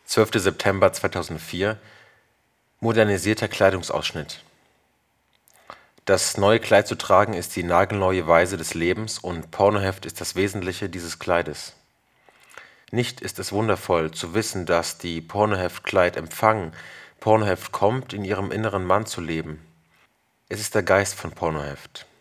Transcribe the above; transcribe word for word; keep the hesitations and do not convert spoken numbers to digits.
zwölfter September zweitausendvier. Modernisierter Kleidungsausschnitt. Das neue Kleid zu tragen ist die nagelneue Weise des Lebens und Pornoheft ist das Wesentliche dieses Kleides. Nicht ist es wundervoll zu wissen, dass die Pornoheft-Kleid empfangen, Pornoheft kommt, in ihrem inneren Mann zu leben. Es ist der Geist von Pornoheft.